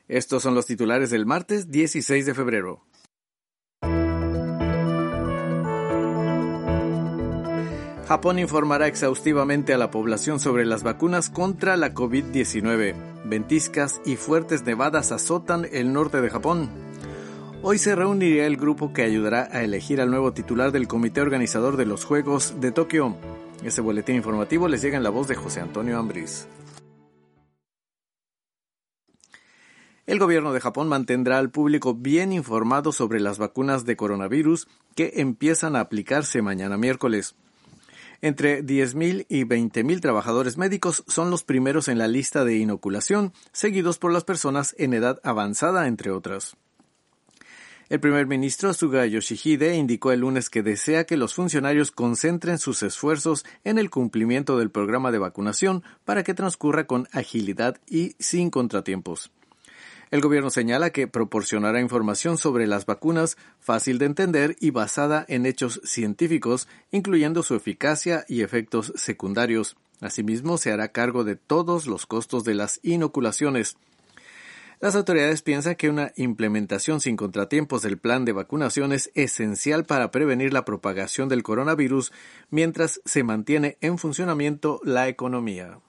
Estos son los titulares del martes 16 de febrero. Japón informará exhaustivamente a la población sobre las vacunas contra la COVID-19. Ventiscas y fuertes nevadas azotan el norte de Japón. Hoy se reunirá el grupo que ayudará a elegir al nuevo titular del comité organizador de los Juegos de Tokio. Este boletín informativo les llega en la voz de José Antonio Ambriz. El gobierno de Japón mantendrá al público bien informado sobre las vacunas de coronavirus que empiezan a aplicarse mañana miércoles. Entre 10.000 y 20.000 trabajadores médicos son los primeros en la lista de inoculación, seguidos por las personas en edad avanzada, entre otras. El primer ministro Suga Yoshihide indicó el lunes que desea que los funcionarios concentren sus esfuerzos en el cumplimiento del programa de vacunación para que transcurra con agilidad y sin contratiempos. El gobierno señala que proporcionará información sobre las vacunas fácil de entender y basada en hechos científicos, incluyendo su eficacia y efectos secundarios. Asimismo, se hará cargo de todos los costos de las inoculaciones. Las autoridades piensan que una implementación sin contratiempos del plan de vacunación es esencial para prevenir la propagación del coronavirus mientras se mantiene en funcionamiento la economía.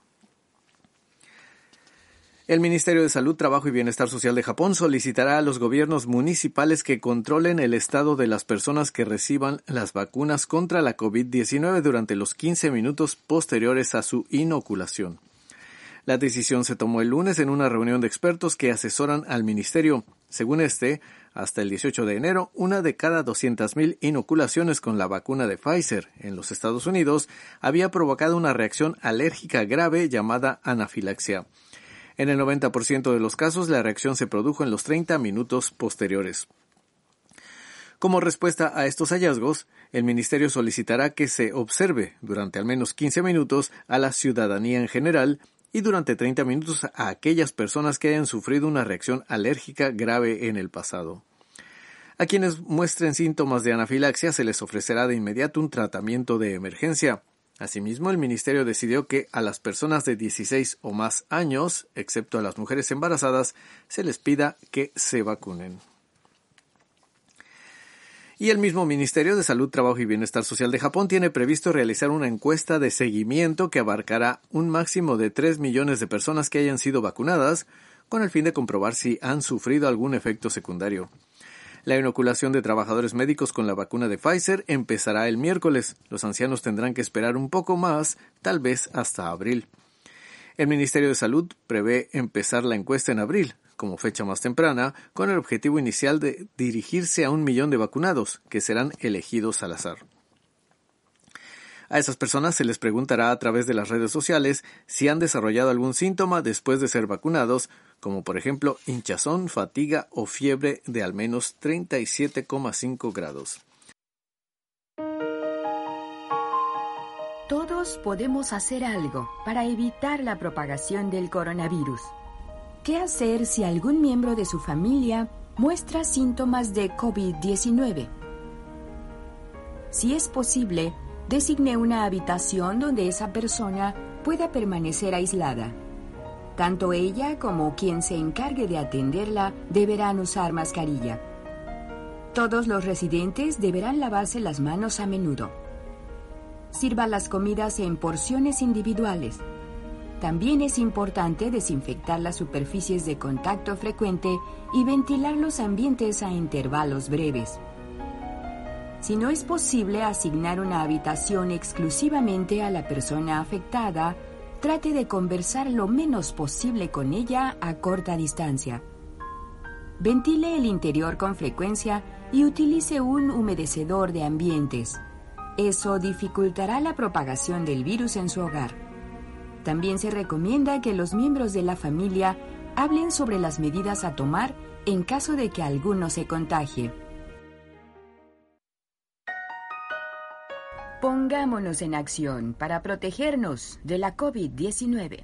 El Ministerio de Salud, Trabajo y Bienestar Social de Japón solicitará a los gobiernos municipales que controlen el estado de las personas que reciban las vacunas contra la COVID-19 durante los 15 minutos posteriores a su inoculación. La decisión se tomó el lunes en una reunión de expertos que asesoran al ministerio. Según hasta el 18 de enero, una de cada 200.000 inoculaciones con la vacuna de Pfizer en los Estados Unidos había provocado una reacción alérgica grave llamada anafilaxia. En el 90% de los casos, la reacción se produjo en los 30 minutos posteriores. Como respuesta a estos hallazgos, el ministerio solicitará que se observe durante al menos 15 minutos a la ciudadanía en general y durante 30 minutos a aquellas personas que hayan sufrido una reacción alérgica grave en el pasado. A quienes muestren síntomas de anafilaxia se les ofrecerá de inmediato un tratamiento de emergencia. Asimismo, el ministerio decidió que a las personas de 16 o más años, excepto a las mujeres embarazadas, se les pida que se vacunen. Y el mismo Ministerio de Salud, Trabajo y Bienestar Social de Japón tiene previsto realizar una encuesta de seguimiento que abarcará un máximo de 3 millones de personas que hayan sido vacunadas, con el fin de comprobar si han sufrido algún efecto secundario. La inoculación de trabajadores médicos con la vacuna de Pfizer empezará el miércoles. Los ancianos tendrán que esperar un poco más, tal vez hasta abril. El Ministerio de Salud prevé empezar la encuesta en abril, como fecha más temprana, con el objetivo inicial de dirigirse a 1 millón de vacunados, que serán elegidos al azar. A esas personas se les preguntará a través de las redes sociales si han desarrollado algún síntoma después de ser vacunados, como por ejemplo hinchazón, fatiga o fiebre de al menos 37,5 grados. Todos podemos hacer algo para evitar la propagación del coronavirus. ¿Qué hacer si algún miembro de su familia muestra síntomas de COVID-19? Si es posible, designe una habitación donde esa persona pueda permanecer aislada. Tanto ella como quien se encargue de atenderla deberán usar mascarilla. Todos los residentes deberán lavarse las manos a menudo. Sirva las comidas en porciones individuales. También es importante desinfectar las superficies de contacto frecuente y ventilar los ambientes a intervalos breves. Si no es posible asignar una habitación exclusivamente a la persona afectada, trate de conversar lo menos posible con ella a corta distancia. Ventile el interior con frecuencia y utilice un humedecedor de ambientes. Eso dificultará la propagación del virus en su hogar. También se recomienda que los miembros de la familia hablen sobre las medidas a tomar en caso de que alguno se contagie. Pongámonos en acción para protegernos de la COVID-19.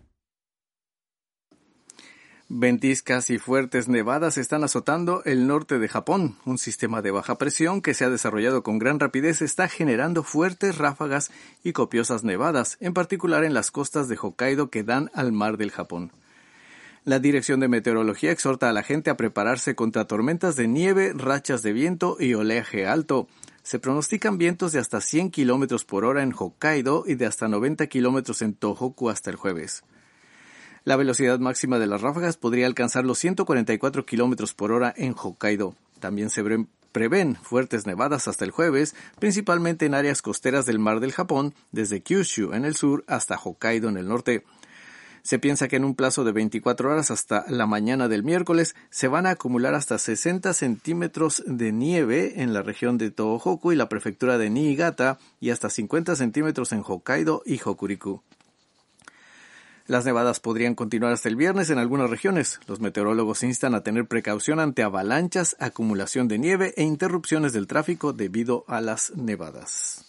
Ventiscas y fuertes nevadas están azotando el norte de Japón. Un sistema de baja presión que se ha desarrollado con gran rapidez está generando fuertes ráfagas y copiosas nevadas, en particular en las costas de Hokkaido que dan al mar del Japón. La Dirección de Meteorología exhorta a la gente a prepararse contra tormentas de nieve, rachas de viento y oleaje alto. Se pronostican vientos de hasta 100 km por hora en Hokkaido y de hasta 90 km en Tohoku hasta el jueves. La velocidad máxima de las ráfagas podría alcanzar los 144 km por hora en Hokkaido. También se prevén fuertes nevadas hasta el jueves, principalmente en áreas costeras del Mar del Japón, desde Kyushu en el sur hasta Hokkaido en el norte. Se piensa que en un plazo de 24 horas hasta la mañana del miércoles se van a acumular hasta 60 centímetros de nieve en la región de Tohoku y la prefectura de Niigata y hasta 50 centímetros en Hokkaido y Hokuriku. Las nevadas podrían continuar hasta el viernes en algunas regiones. Los meteorólogos instan a tener precaución ante avalanchas, acumulación de nieve e interrupciones del tráfico debido a las nevadas.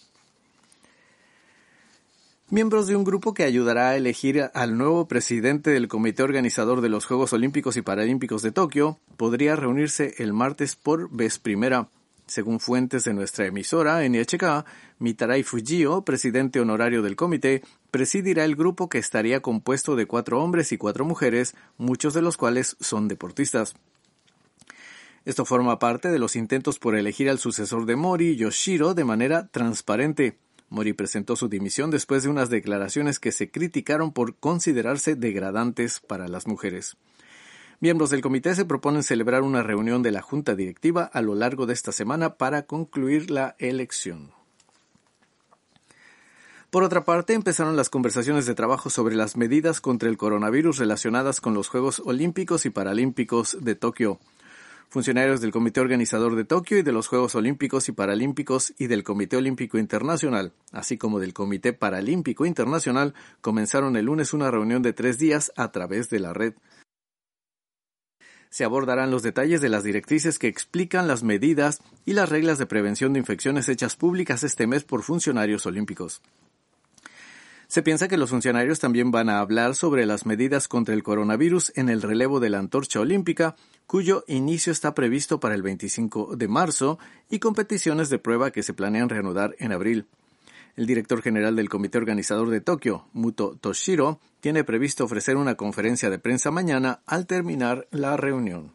Miembros de un grupo que ayudará a elegir al nuevo presidente del comité organizador de los Juegos Olímpicos y Paralímpicos de Tokio podría reunirse el martes por vez primera. Según fuentes de nuestra emisora NHK, Mitarai Fujio, presidente honorario del comité, presidirá el grupo que estaría compuesto de 4 hombres y 4 mujeres, muchos de los cuales son deportistas. Esto forma parte de los intentos por elegir al sucesor de Mori, Yoshiro, de manera transparente. Mori presentó su dimisión después de unas declaraciones que se criticaron por considerarse degradantes para las mujeres. Miembros del comité se proponen celebrar una reunión de la junta directiva a lo largo de esta semana para concluir la elección. Por otra parte, empezaron las conversaciones de trabajo sobre las medidas contra el coronavirus relacionadas con los Juegos Olímpicos y Paralímpicos de Tokio. Funcionarios del Comité Organizador de Tokio y de los Juegos Olímpicos y Paralímpicos y del Comité Olímpico Internacional, así como del Comité Paralímpico Internacional, comenzaron el lunes una reunión de 3 días a través de la red. Se abordarán los detalles de las directrices que explican las medidas y las reglas de prevención de infecciones hechas públicas este mes por funcionarios olímpicos. Se piensa que los funcionarios también van a hablar sobre las medidas contra el coronavirus en el relevo de la antorcha olímpica, cuyo inicio está previsto para el 25 de marzo, y competiciones de prueba que se planean reanudar en abril. El director general del Comité Organizador de Tokio, Muto Toshiro, tiene previsto ofrecer una conferencia de prensa mañana al terminar la reunión.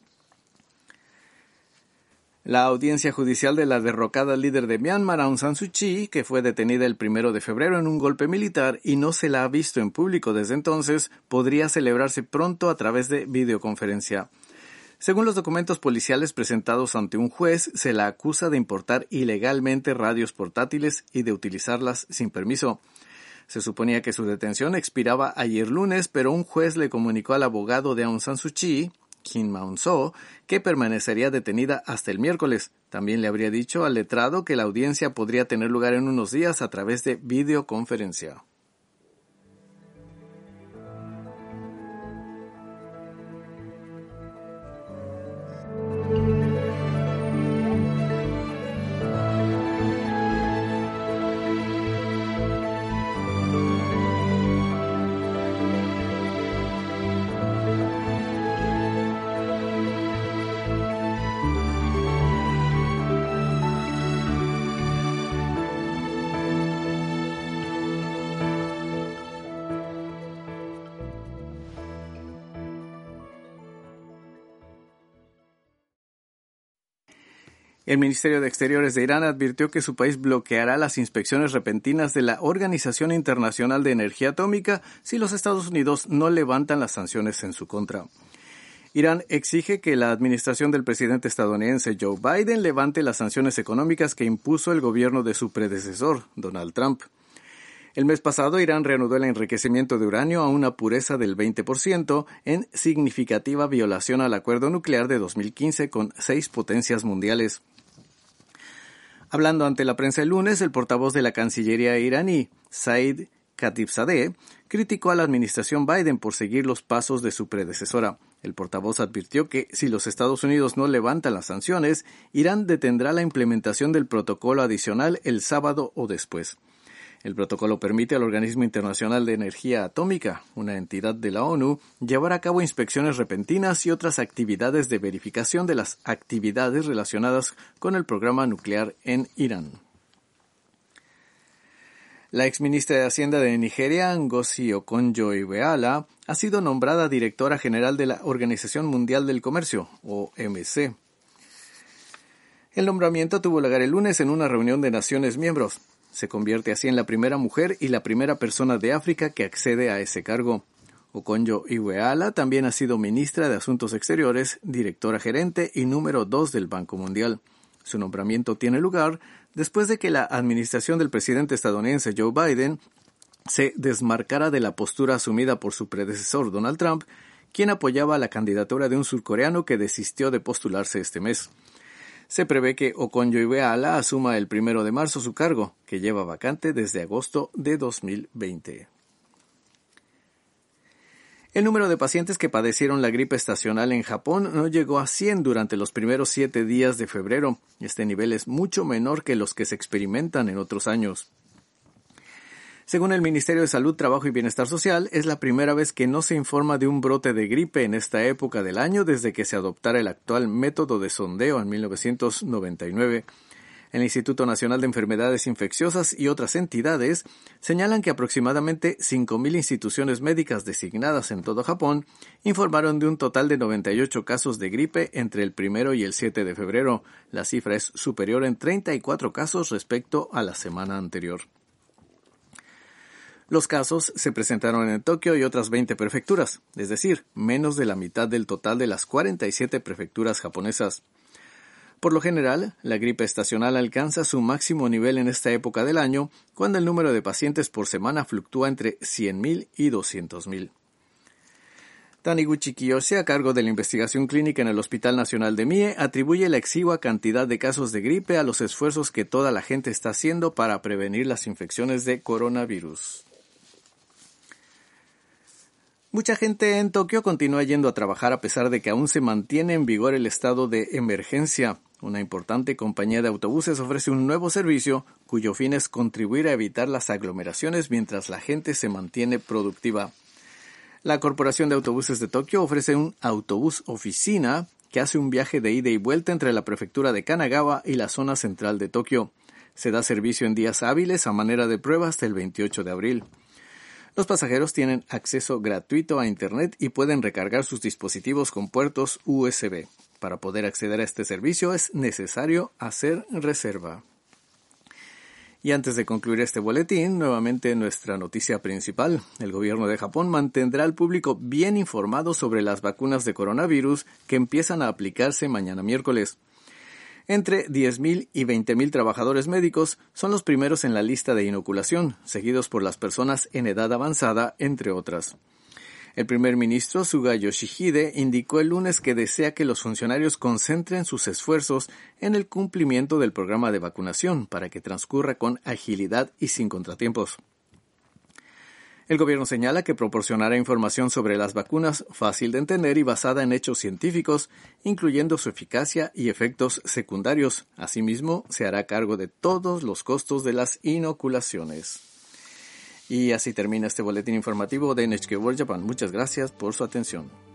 La audiencia judicial de la derrocada líder de Myanmar, Aung San Suu Kyi, que fue detenida el 1 de febrero en un golpe militar y no se la ha visto en público desde entonces, podría celebrarse pronto a través de videoconferencia. Según los documentos policiales presentados ante un juez, se la acusa de importar ilegalmente radios portátiles y de utilizarlas sin permiso. Se suponía que su detención expiraba ayer lunes, pero un juez le comunicó al abogado de Aung San Suu Kyi, Kim Maung-so, que permanecería detenida hasta el miércoles. También le habría dicho al letrado que la audiencia podría tener lugar en unos días a través de videoconferencia. El Ministerio de Exteriores de Irán advirtió que su país bloqueará las inspecciones repentinas de la Organización Internacional de Energía Atómica si los Estados Unidos no levantan las sanciones en su contra. Irán exige que la administración del presidente estadounidense Joe Biden levante las sanciones económicas que impuso el gobierno de su predecesor, Donald Trump. El mes pasado, Irán reanudó el enriquecimiento de uranio a una pureza del 20% en significativa violación al acuerdo nuclear de 2015 con 6 potencias mundiales. Hablando ante la prensa el lunes, el portavoz de la Cancillería iraní, Said Khatibzadeh, criticó a la administración Biden por seguir los pasos de su predecesora. El portavoz advirtió que si los Estados Unidos no levantan las sanciones, Irán detendrá la implementación del protocolo adicional el sábado o después. El protocolo permite al Organismo Internacional de Energía Atómica, una entidad de la ONU, llevar a cabo inspecciones repentinas y otras actividades de verificación de las actividades relacionadas con el programa nuclear en Irán. La exministra de Hacienda de Nigeria, Ngozi Okonjo-Iweala, ha sido nombrada directora general de la Organización Mundial del Comercio, OMC. El nombramiento tuvo lugar el lunes en una reunión de naciones miembros. Se convierte así en la primera mujer y la primera persona de África que accede a ese cargo. Okonjo-Iweala también ha sido ministra de Asuntos Exteriores, directora gerente y número 2 del Banco Mundial. Su nombramiento tiene lugar después de que la administración del presidente estadounidense Joe Biden se desmarcara de la postura asumida por su predecesor Donald Trump, quien apoyaba la candidatura de un surcoreano que desistió de postularse este mes. Se prevé que Okonjo-Iweala asuma el 1 de marzo su cargo, que lleva vacante desde agosto de 2020. El número de pacientes que padecieron la gripe estacional en Japón no llegó a 100 durante los primeros 7 días de febrero. Este nivel es mucho menor que los que se experimentan en otros años. Según el Ministerio de Salud, Trabajo y Bienestar Social, es la primera vez que no se informa de un brote de gripe en esta época del año desde que se adoptara el actual método de sondeo en 1999. El Instituto Nacional de Enfermedades Infecciosas y otras entidades señalan que aproximadamente 5.000 instituciones médicas designadas en todo Japón informaron de un total de 98 casos de gripe entre el 1 y el 7 de febrero. La cifra es superior en 34 casos respecto a la semana anterior. Los casos se presentaron en Tokio y otras 20 prefecturas, es decir, menos de la mitad del total de las 47 prefecturas japonesas. Por lo general, la gripe estacional alcanza su máximo nivel en esta época del año, cuando el número de pacientes por semana fluctúa entre 100.000 y 200.000. Taniguchi Kiyoshi, a cargo de la investigación clínica en el Hospital Nacional de Mie, atribuye la exigua cantidad de casos de gripe a los esfuerzos que toda la gente está haciendo para prevenir las infecciones de coronavirus. Mucha gente en Tokio continúa yendo a trabajar a pesar de que aún se mantiene en vigor el estado de emergencia. Una importante compañía de autobuses ofrece un nuevo servicio cuyo fin es contribuir a evitar las aglomeraciones mientras la gente se mantiene productiva. La Corporación de Autobuses de Tokio ofrece un autobús oficina que hace un viaje de ida y vuelta entre la prefectura de Kanagawa y la zona central de Tokio. Se da servicio en días hábiles a manera de prueba hasta el 28 de abril. Los pasajeros tienen acceso gratuito a Internet y pueden recargar sus dispositivos con puertos USB. Para poder acceder a este servicio es necesario hacer reserva. Y antes de concluir este boletín, nuevamente nuestra noticia principal. El gobierno de Japón mantendrá al público bien informado sobre las vacunas de coronavirus que empiezan a aplicarse mañana miércoles. Entre 10.000 y 20.000 trabajadores médicos son los primeros en la lista de inoculación, seguidos por las personas en edad avanzada, entre otras. El primer ministro Suga Yoshihide indicó el lunes que desea que los funcionarios concentren sus esfuerzos en el cumplimiento del programa de vacunación para que transcurra con agilidad y sin contratiempos. El gobierno señala que proporcionará información sobre las vacunas fácil de entender y basada en hechos científicos, incluyendo su eficacia y efectos secundarios. Asimismo, se hará cargo de todos los costos de las inoculaciones. Y así termina este boletín informativo de NHK World Japan. Muchas gracias por su atención.